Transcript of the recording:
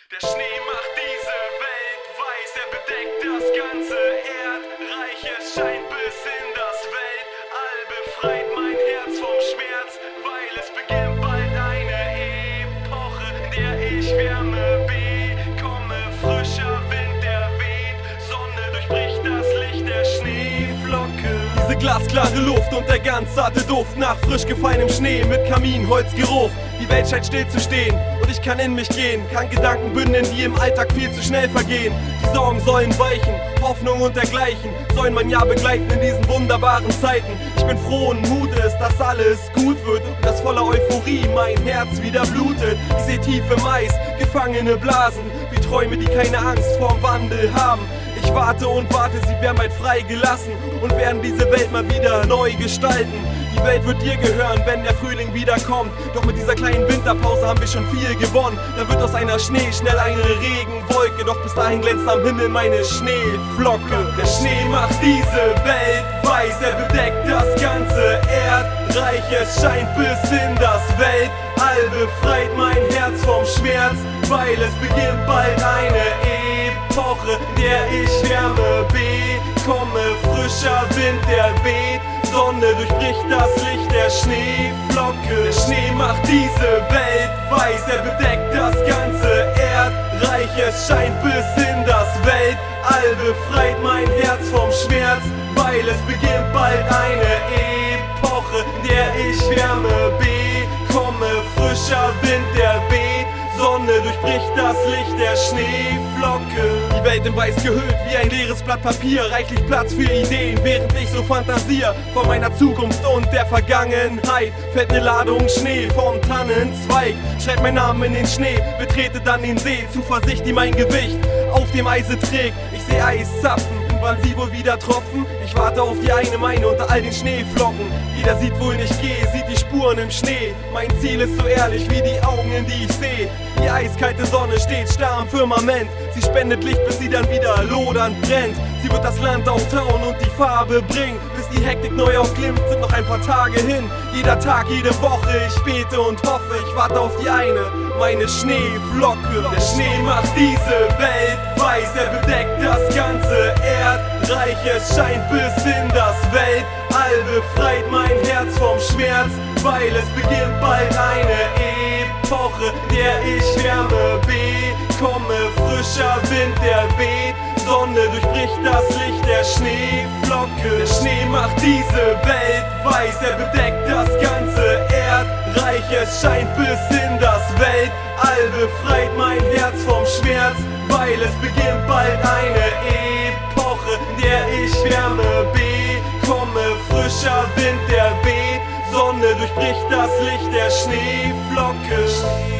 Der Schnee macht diese Welt weiß, er bedeckt das ganze Erdreich. Es scheint bis in das Weltall, befreit mein Herz vom Schmerz, weil es beginnt bald eine Epoche, in der ich Wärme bekomme. Frischer Wind, der weht, Sonne durchbricht das Licht der Schneeflocke. Diese glasklare Luft und der ganz zarte Duft nach frisch gefallenem Schnee mit Kaminholzgeruch. Die Welt scheint still zu stehen und ich kann in mich gehen, kann Gedanken bündeln, die im Alltag viel zu schnell vergehen. Die Sorgen sollen weichen, Hoffnung und dergleichen sollen mein Jahr begleiten in diesen wunderbaren Zeiten. Ich bin frohen Mutes, dass alles gut wird und dass voller Euphorie mein Herz wieder blutet. Ich seh tief im Eis, gefangene Blasen, wie Träume, die keine Angst vorm Wandel haben. Ich warte und warte, sie werden bald freigelassen und werden diese Welt mal wieder neu gestalten. Die Welt wird dir gehören, wenn der Frühling wiederkommt. Doch mit dieser kleinen Winterpause haben wir schon viel gewonnen. Dann wird aus einer Schnee schnell eine Regenwolke. Doch bis dahin glänzt am Himmel meine Schneeflocke. Der Schnee macht diese Welt weiß, er bedeckt das ganze Erdreich. Es scheint bis in das Weltall, befreit mein Herz vom Schmerz, weil es beginnt bald eine Epoche, in der ich Wärme bekomme. Frischer Wind, der weht, Sonne durchbricht das Licht der Schneeflocke. Der Schnee macht diese Welt weiß, er bedeckt das ganze Erdreich. Es scheint bis in das Weltall, befreit mein Herz vom Schmerz, weil es beginnt bald eine Epoche, in der ich Wärme bekomme. Frischer Wind, der weht, Sonne durchbricht das Licht der Schneeflocke. Die Welt in weiß gehüllt wie ein leeres Blatt Papier, reichlich Platz für Ideen, während ich so fantasiere von meiner Zukunft und der Vergangenheit. Fällt eine Ladung Schnee vom Tannenzweig, schreibt mein Namen in den Schnee, betrete dann den See. Zuversicht, die mein Gewicht auf dem Eise trägt. Ich seh Eiszapfen, wann sie wohl wieder tropfen? Ich warte auf die eine meine unter all den Schneeflocken. Jeder sieht, wohin ich gehe, sieht die Spuren im Schnee. Mein Ziel ist so ehrlich wie die Augen, in die ich sehe. Die eiskalte Sonne steht starr am Firmament. Sie spendet Licht, bis sie dann wieder lodernd brennt. Sie wird das Land auftauen und die Farbe bringen. Bis die Hektik neu aufglimmt, sind noch ein paar Tage hin. Jeder Tag, jede Woche, ich bete und hoffe. Ich warte auf die eine, meine Schneeflocke. Der Schnee macht diese Welt weiß, er bedeckt das ganze Erdreich. Es scheint bis in das Weltall, befreit mein Herz vom Schmerz, weil es beginnt bald eine Epoche, in der ich Wärme bekomme. Frischer Wind, der weht, Sonne durchbricht das Licht der Schneeflocke. Der Schnee macht diese Welt weiß, er bedeckt das ganze Erdreich. Es scheint bis in das Weltall, befreit mein Herz vom Schmerz, weil es beginnt bald eine Epoche, in der ich Wärme bekomme. Frischer Wind, der weht, Sonne durchbricht das Licht der Schneeflocke.